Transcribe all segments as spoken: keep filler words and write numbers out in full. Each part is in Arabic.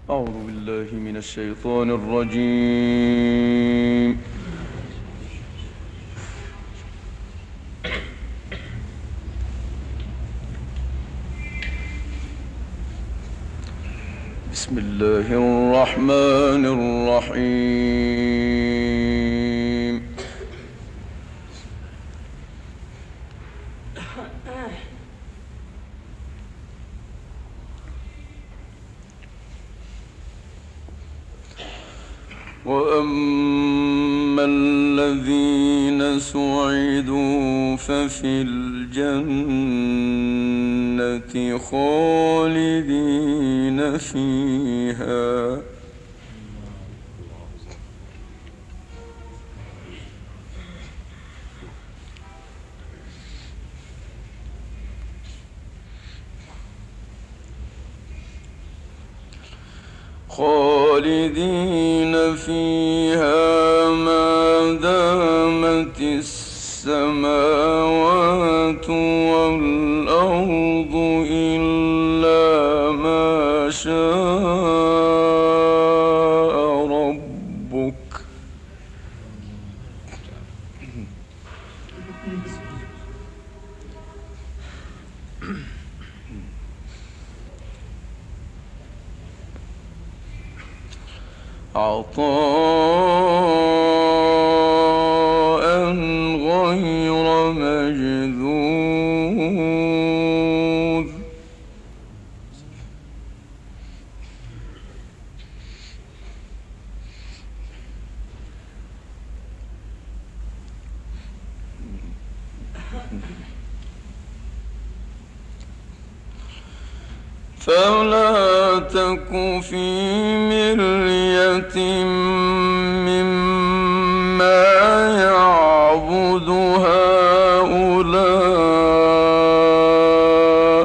أعوذ بالله من الشيطان الرجيم. بسم الله الرحمن الرحيم. وأما الذين سعدوا ففي الجنة خالدين فيها خالدين فيها ما دامت السماوات والأرض إلا ما شاء ربك عطاء غير مجذوذ فلا تك في مرية مما يعبد هؤلاء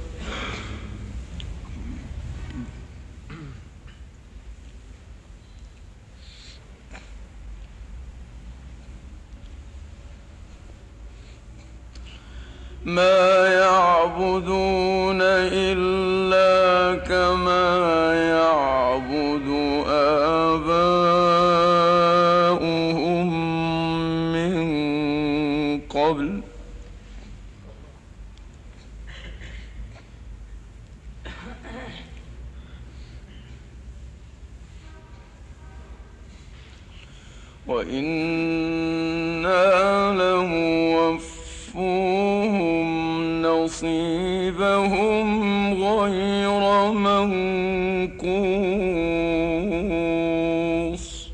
ما يعبدون إلا كما يعبد آباؤهم من قبل وإنا لموفوهم نصيبهم غير منقوص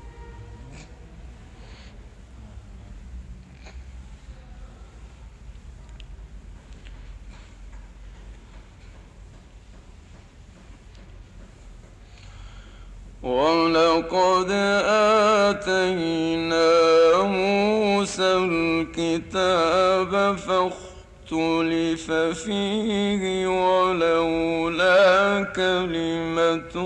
ولقد آتينا موسى الكتاب فاختلف فيه ولولا كلمة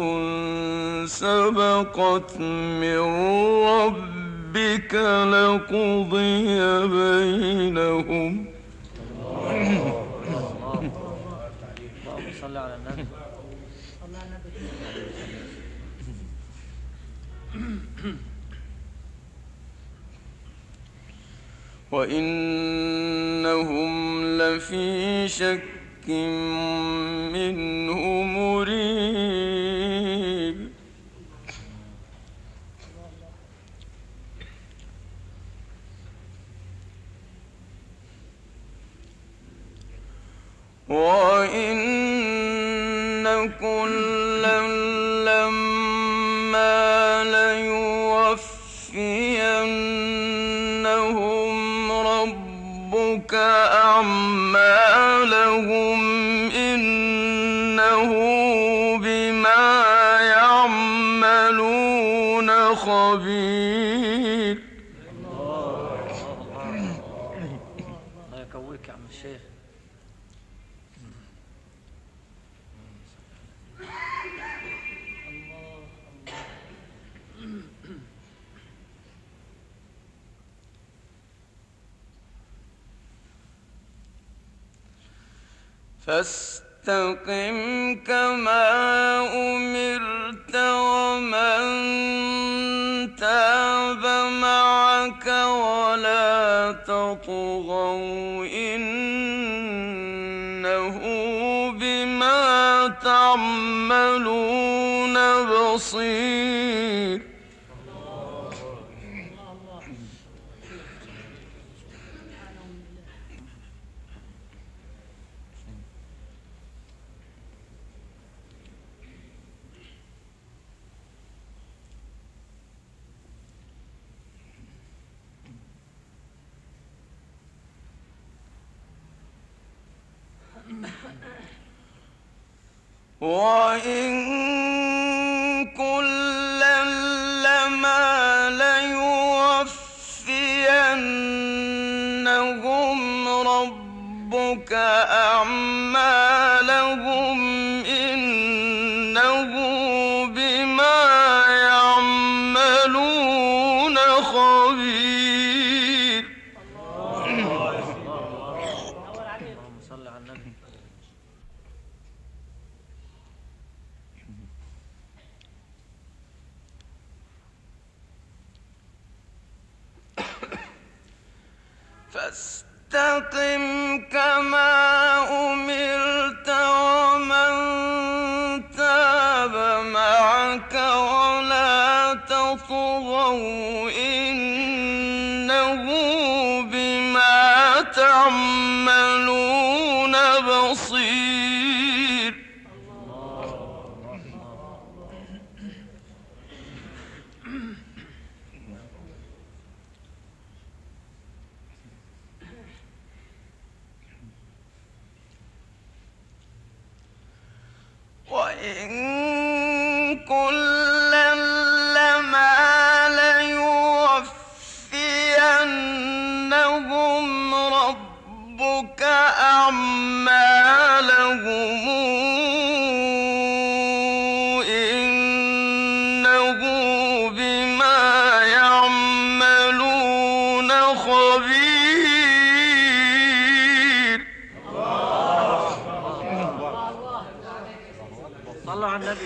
سبقت من ربك لقضي بينهم. اللهم صل على النبي. وإنهم لفي شك منه مريب وإن كلا لما ليوفينهم ربك أعمالهم إنه بما يعملون خبير. الله يقويك يا عم الشيخ. فاستقم كما أمرت تعملون بصير. وإن كلا لما ليوفينهم ربك أعمالهم إنه بما يعملون خبير. اللهم صل على النبي. فاستقم كما أمرت ومن تاب معك ولا تطغوا إنه بما تعملون بصير. وإن كلا لما ليوفينهم ربك أعمالهم إنه بما يعملون خبير. صلوا على النبي.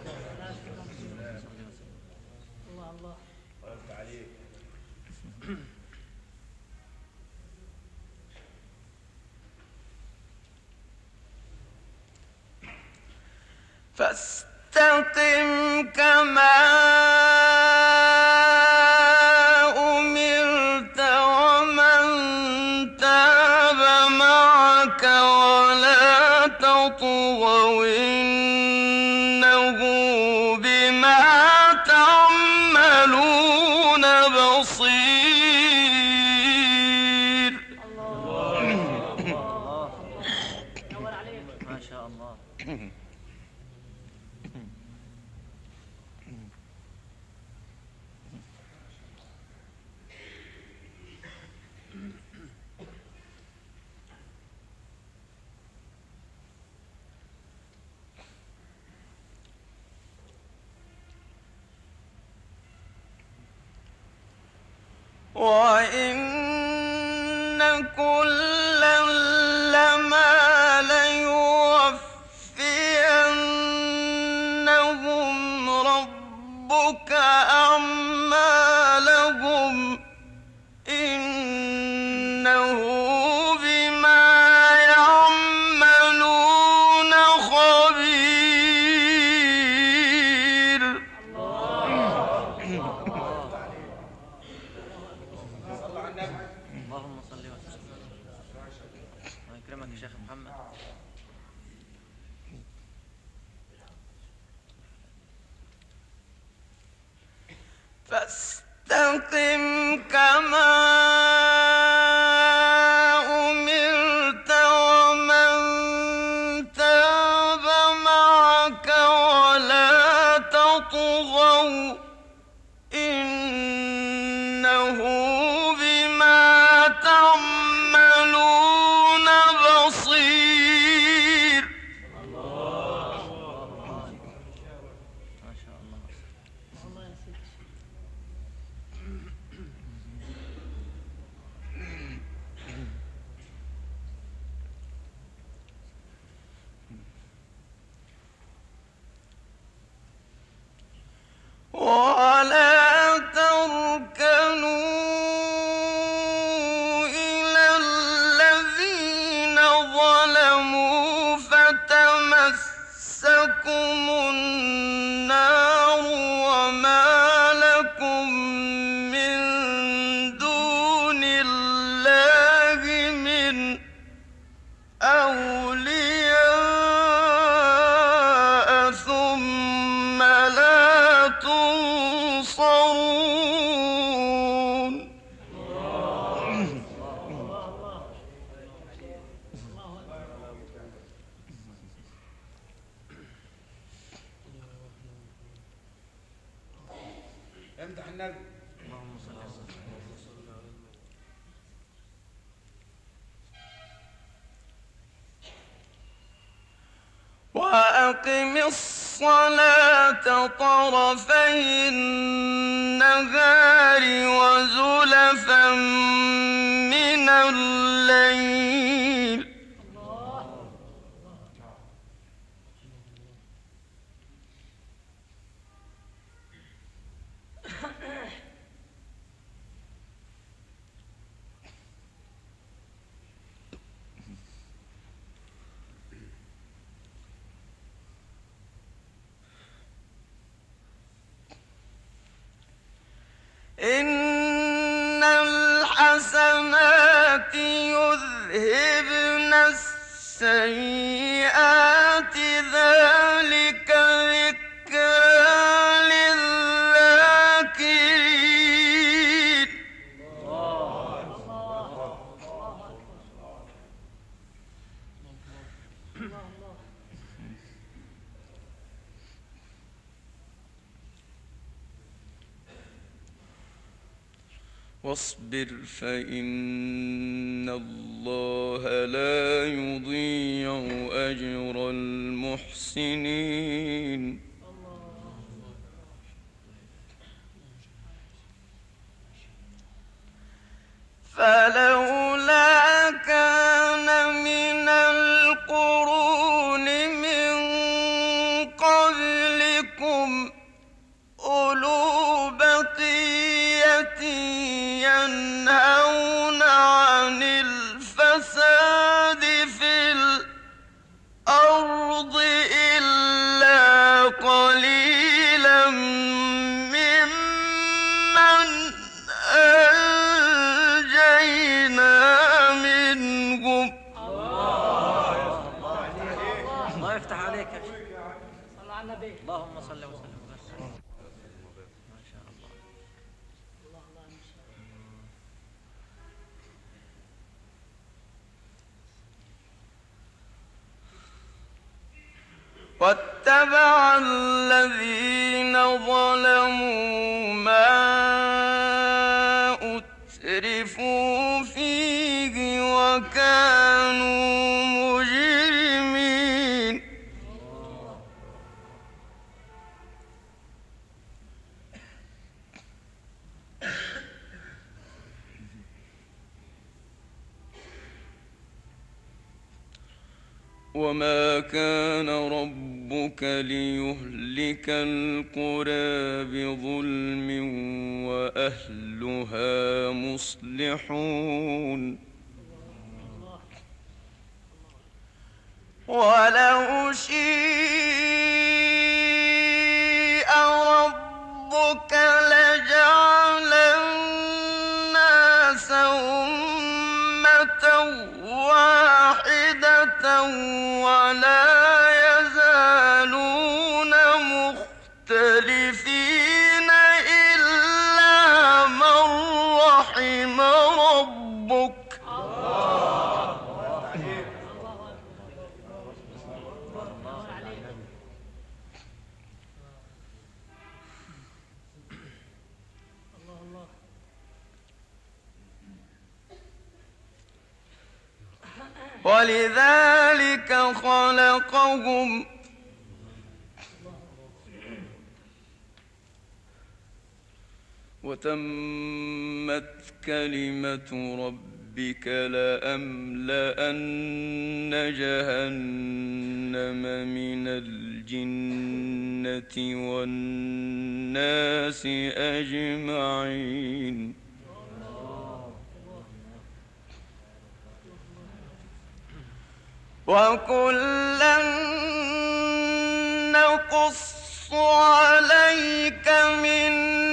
فاستقم كما أمرت ومن تاب معك ولا تطغوا إنه بما تعملون بصير. ما شاء الله. وإن كلا لما ليوفينهم ربك أعمالهم إنه بما يعملون خبير. اللهم صل وسلم. الله يكرمك يا شيخ محمد. فاستقم كما أمرت ومن تاب معك ولا تطغوا إنه بما تعملون بصير. ما شاء الله. ولا تركنوا إلى الذين ظلموا فتمسكم النبي. اللهم صل على وأقم الصلاة طرفي النهار وزلفا من الليل إن الحسنات يذهبن السيئات ذلك ذكرى للذاكرين واصبر فإن الله لا يضيع أجر المحسنين فلولا كان من القرون من قبلكم أولو بقية ينهون عن الفساد في الأرض إلا قليلا ممن أنجينا منهم. الله يفتح عليك يا شيخ. صلى على النبي. اللهم صل وسلم وبارك. ما شاء الله. واتبع الذين ظلموا ما أترفوا فيه وكانوا مجرمين وما كان ربك ليهلك القرى بظلم وأهلها مصلحون ولو شيء ربك لجعل الناس أمة واحدة ولا يزالون مختلفين إلا من رحم ربك ولذلك خلقهم وتمت كلمة ربك لأملأن جهنم من الجنة والناس أجمعين وكلا نقص عليك من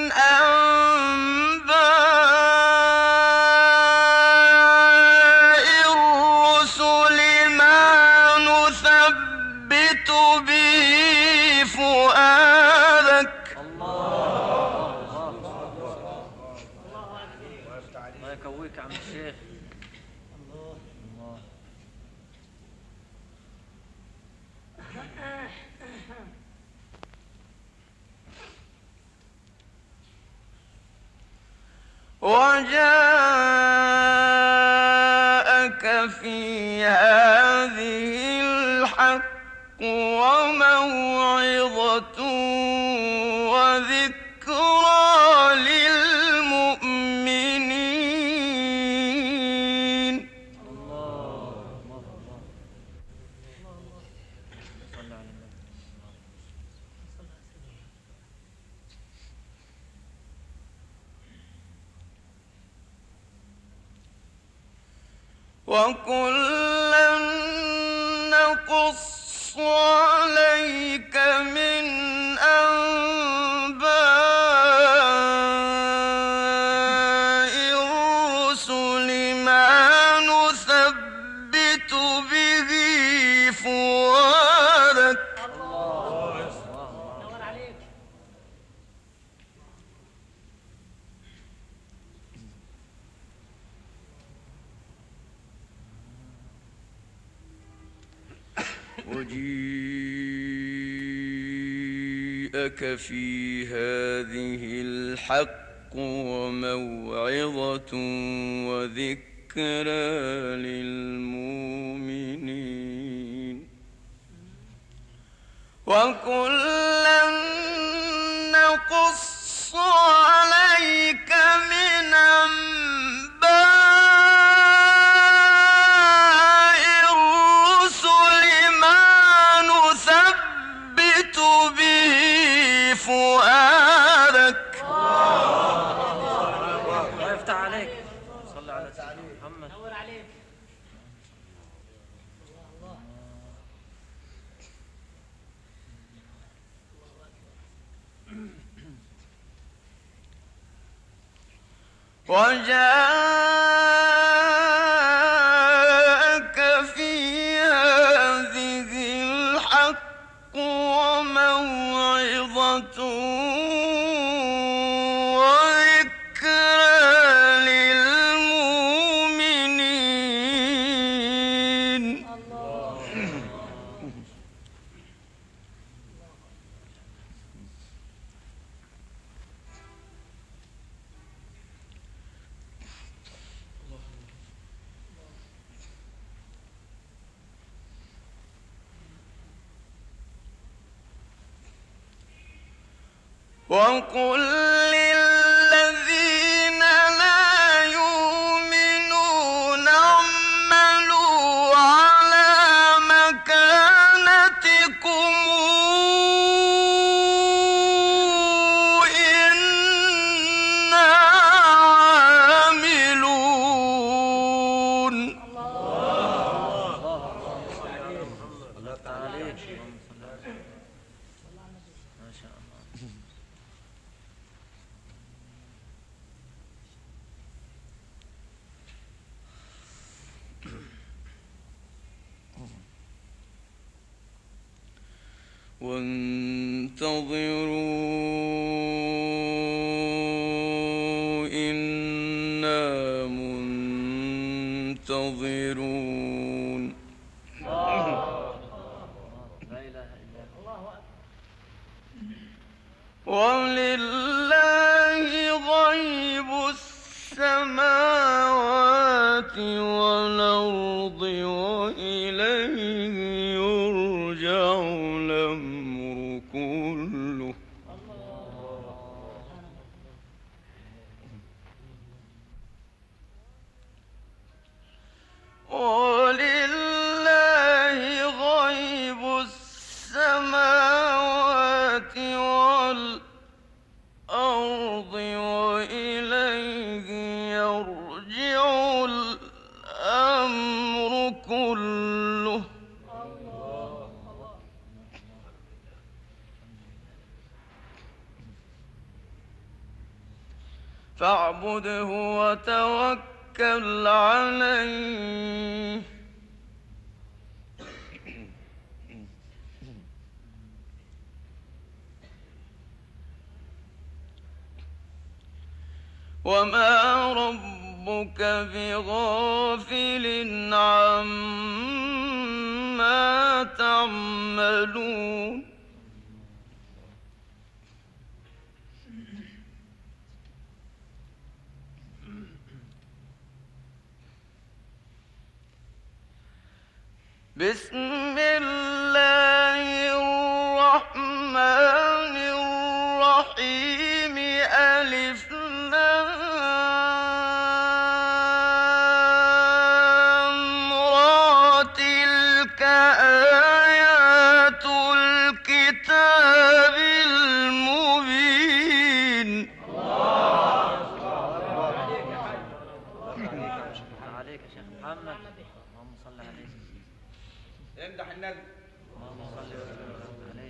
أنباء الرسل ما نثبت به فؤادك الله يكويك يا عم الشيخ. وجاءك في هذه الحق وموعظة وذكرى للمؤمنين. وكلا نقص عليك من أنباء الرسل ما نثبت به فؤادك. وجيءك في هذه الحق وموعظة وذكرى للمؤمنين. وكلا نقص عليك من أنباء الرسل ما نثبت به فؤادك. الله يفتح عليك. صلى على سيدنا محمد. نور عليك. وجاءك في هذه الحق وموعظة وذكرى للمؤمنين. وقل للذين لا يؤمنون اعملوا على مكانتكم إنا عاملون. ما شاء الله. وانتظروا إنا منتظرون. لا إله إلا الله. ولله غيب السماوات والأرض وإليه يرجع الأمر كله. ولله غيب السماوات والأرض وإليه يرجع الأمر كله. فاعبده وتوكل عليه وما ربك بغافل عما تعملون. بسم الله الرحمن الرحيم ألف لام را تلك آيات الكتاب المبين. عليك يا شيخ محمد. اللهم صل عليه. امدح النبي. اللهم صل وسلم عليه.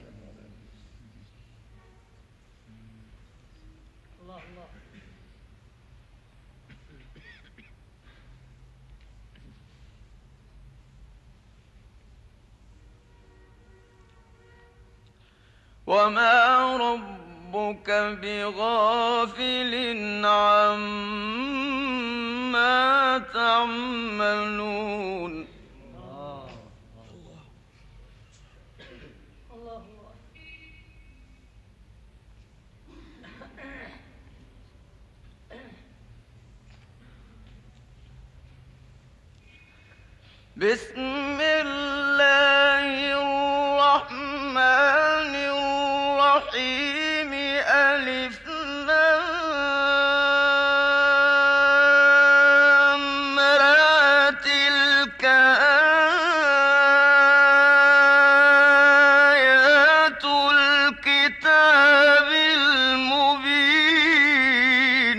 الله الله. وما ربك بغافل عما تعملون. بسم الله الرحمن الرحيم ألف لام را تلك آيات الكتاب المبين.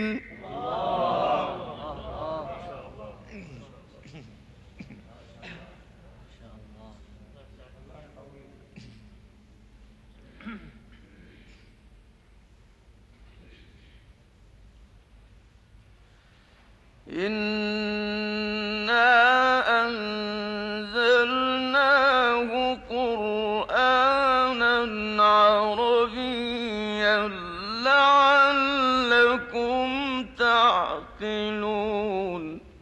إنا أنزلناه قرآنا عربيا لعلكم تعقلون.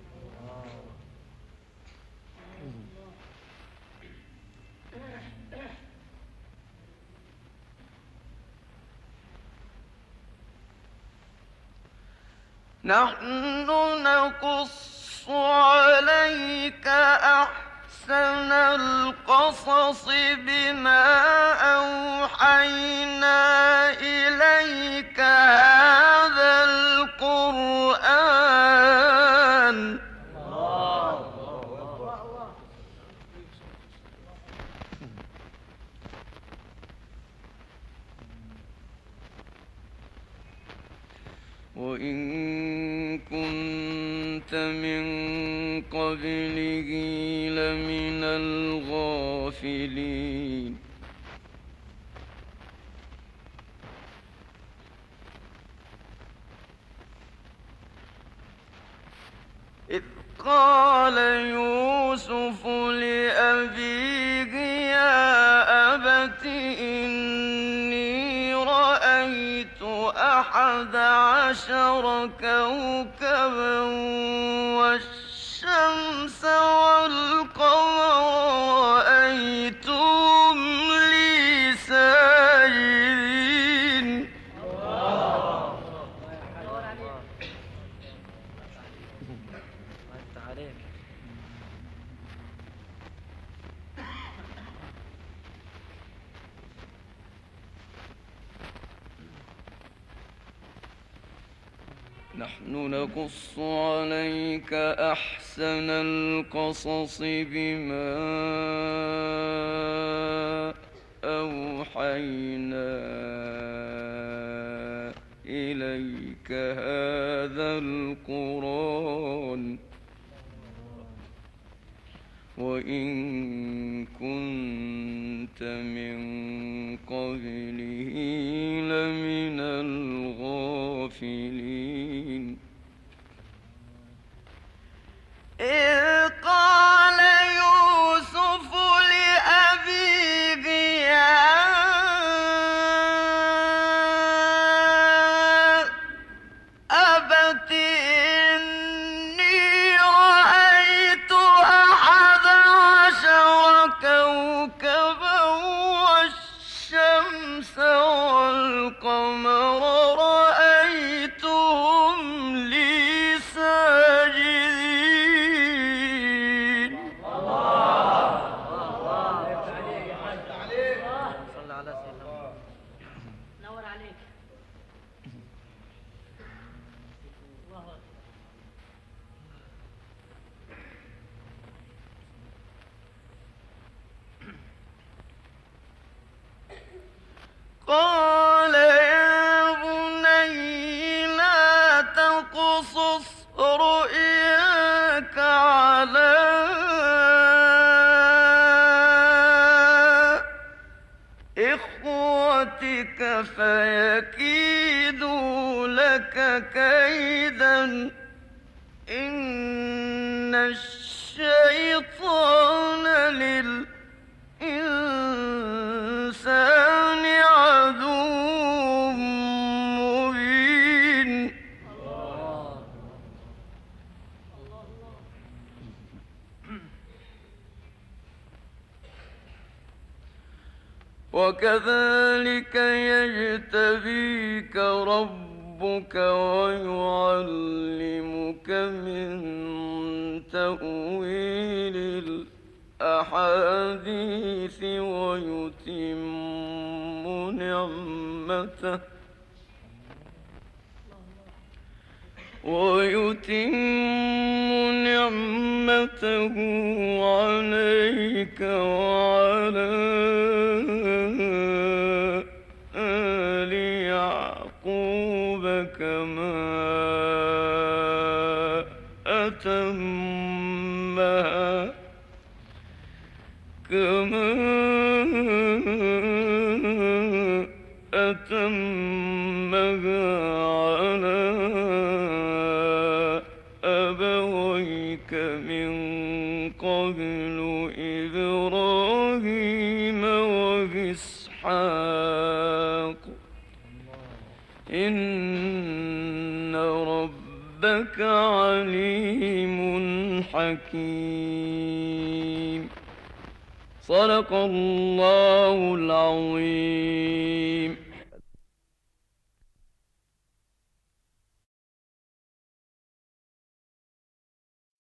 نحن نقص عليك أحسن القصص بما أوحينا إليك هذا القرآن. وإن كنت من قبله لمن الغافلين. إذ قال يوسف لأبيه يا أبت إني رأيت أحد عشر كوكبا والشمس والقمر رأيتهم لي ساجدين. أنت عليك. نحن نقص عليك أحسن القصص بما أوحينا إليك هذا القرآن وإن كنت من قبله لمن الغافلين. إذ قال يوسف لأبيه يا أبت إني رأيت أحد عشر كوكبا والشمس والقمر رأيتهم لي ساجدين. إخوتك فيكيدوا لك كيدا إن الشيطان للإنسان عدو مبين. وكذلك يجتبيك ربك ويعلمك من تأويل الأحاديث ويتم نعمته ويتم نعمته عليك وعلى آل يعقوب كما أتمها كما أتمها على أبويك من قبل إبراهيم وإسحاق إن ربك عليم حكيم. صدق الله العظيم.